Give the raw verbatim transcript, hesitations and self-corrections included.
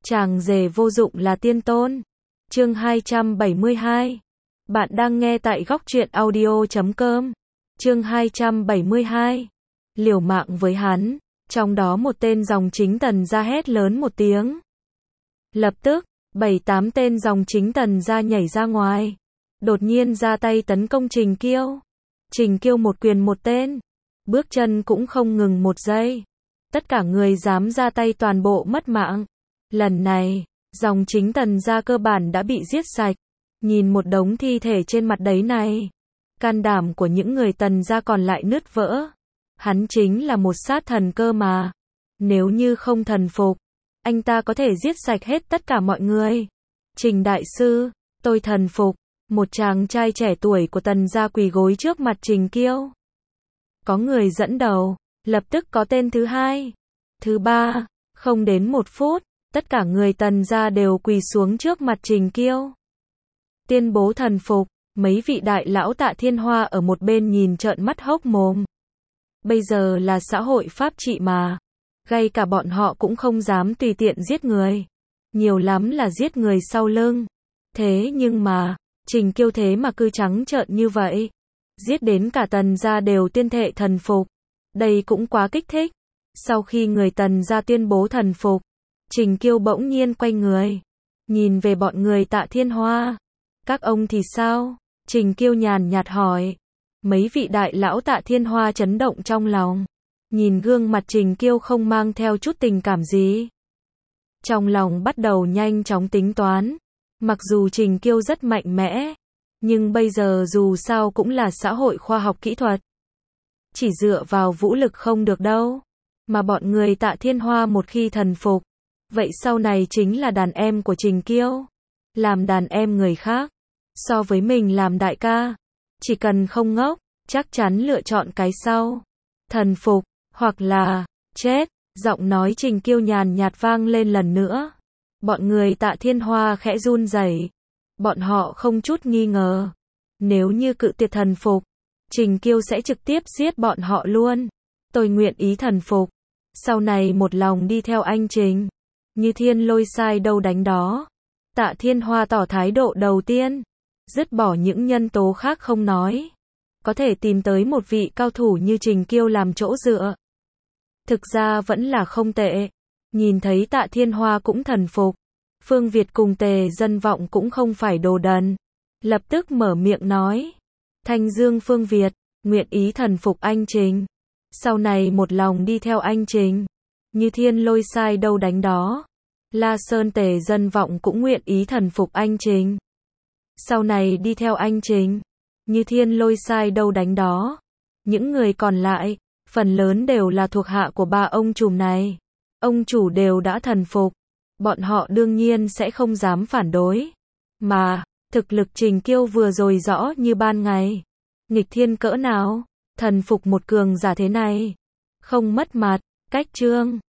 Chàng rể vô dụng là tiên tôn. Chương hai trăm bảy mươi hai. Bạn đang nghe tại góc truyện audio chấm com. Chương hai trăm bảy mươi hai. Liều mạng với hắn, trong đó một tên dòng chính Tần gia hét lớn một tiếng. Lập tức, bảy tám tên dòng chính Tần gia nhảy ra ngoài, đột nhiên ra tay tấn công Trình Kiêu. Trình Kiêu một quyền một tên, bước chân cũng không ngừng một giây. Tất cả người dám ra tay toàn bộ mất mạng. Lần này, dòng chính Tần gia cơ bản đã bị giết sạch. Nhìn một đống thi thể trên mặt đấy này, can đảm của những người Tần gia còn lại nứt vỡ. Hắn chính là một sát thần cơ mà. Nếu như không thần phục, anh ta có thể giết sạch hết tất cả mọi người. Trình đại sư, tôi thần phục. Một chàng trai trẻ tuổi của Tần gia quỳ gối trước mặt Trình Kiêu. Có người dẫn đầu, lập tức có tên thứ hai, thứ ba, không đến một phút, tất cả người Tần gia đều quỳ xuống trước mặt Trình Kiêu. Tuyên bố thần phục, mấy vị đại lão Tạ Thiên Hoa ở một bên nhìn trợn mắt hốc mồm. Bây giờ là xã hội pháp trị mà, ngay cả bọn họ cũng không dám tùy tiện giết người. Nhiều lắm là giết người sau lưng. Thế nhưng mà, Trình Kiêu thế mà cứ trắng trợn như vậy. Giết đến cả Tần gia đều tuyên thệ thần phục. Đây cũng quá kích thích. Sau khi người Tần gia tuyên bố thần phục, Trình Kiêu bỗng nhiên quay người, nhìn về bọn người Tạ Thiên Hoa. Các ông thì sao? Trình Kiêu nhàn nhạt hỏi. Mấy vị đại lão Tạ Thiên Hoa chấn động trong lòng. Nhìn gương mặt Trình Kiêu không mang theo chút tình cảm gì. Trong lòng bắt đầu nhanh chóng tính toán. Mặc dù Trình Kiêu rất mạnh mẽ, nhưng bây giờ dù sao cũng là xã hội khoa học kỹ thuật. Chỉ dựa vào vũ lực không được đâu. Mà bọn người Tạ Thiên Hoa một khi thần phục, vậy sau này chính là đàn em của Trình Kiêu. Làm đàn em người khác, so với mình làm đại ca, chỉ cần không ngốc, chắc chắn lựa chọn cái sau. Thần phục, hoặc là chết. Giọng nói Trình Kiêu nhàn nhạt vang lên lần nữa. Bọn người Tạ Thiên Hoa khẽ run rẩy. Bọn họ không chút nghi ngờ, nếu như cự tuyệt thần phục, Trình Kiêu sẽ trực tiếp giết bọn họ luôn. Tôi nguyện ý thần phục, sau này một lòng đi theo anh Trình. Như thiên lôi sai đâu đánh đó. Tạ Thiên Hoa tỏ thái độ đầu tiên, dứt bỏ những nhân tố khác không nói. Có thể tìm tới một vị cao thủ như Trình Kiêu làm chỗ dựa. Thực ra vẫn là không tệ. Nhìn thấy Tạ Thiên Hoa cũng thần phục, Phương Việt cùng Tề Dân Vọng cũng không phải đồ đần. Lập tức mở miệng nói. Thanh Dương Phương Việt, nguyện ý thần phục anh Trình. Sau này một lòng đi theo anh Trình. Như thiên lôi sai đâu đánh đó. La Sơn Tề Dân Vọng cũng nguyện ý thần phục anh Trình. Sau này đi theo anh Trình. Như thiên lôi sai đâu đánh đó. Những người còn lại, phần lớn đều là thuộc hạ của ba ông trùm này. Ông chủ đều đã thần phục. Bọn họ đương nhiên sẽ không dám phản đối. Mà, thực lực Trình Kiêu vừa rồi rõ như ban ngày. Nghịch thiên cỡ nào, thần phục một cường giả thế này. Không mất mặt, cách trương.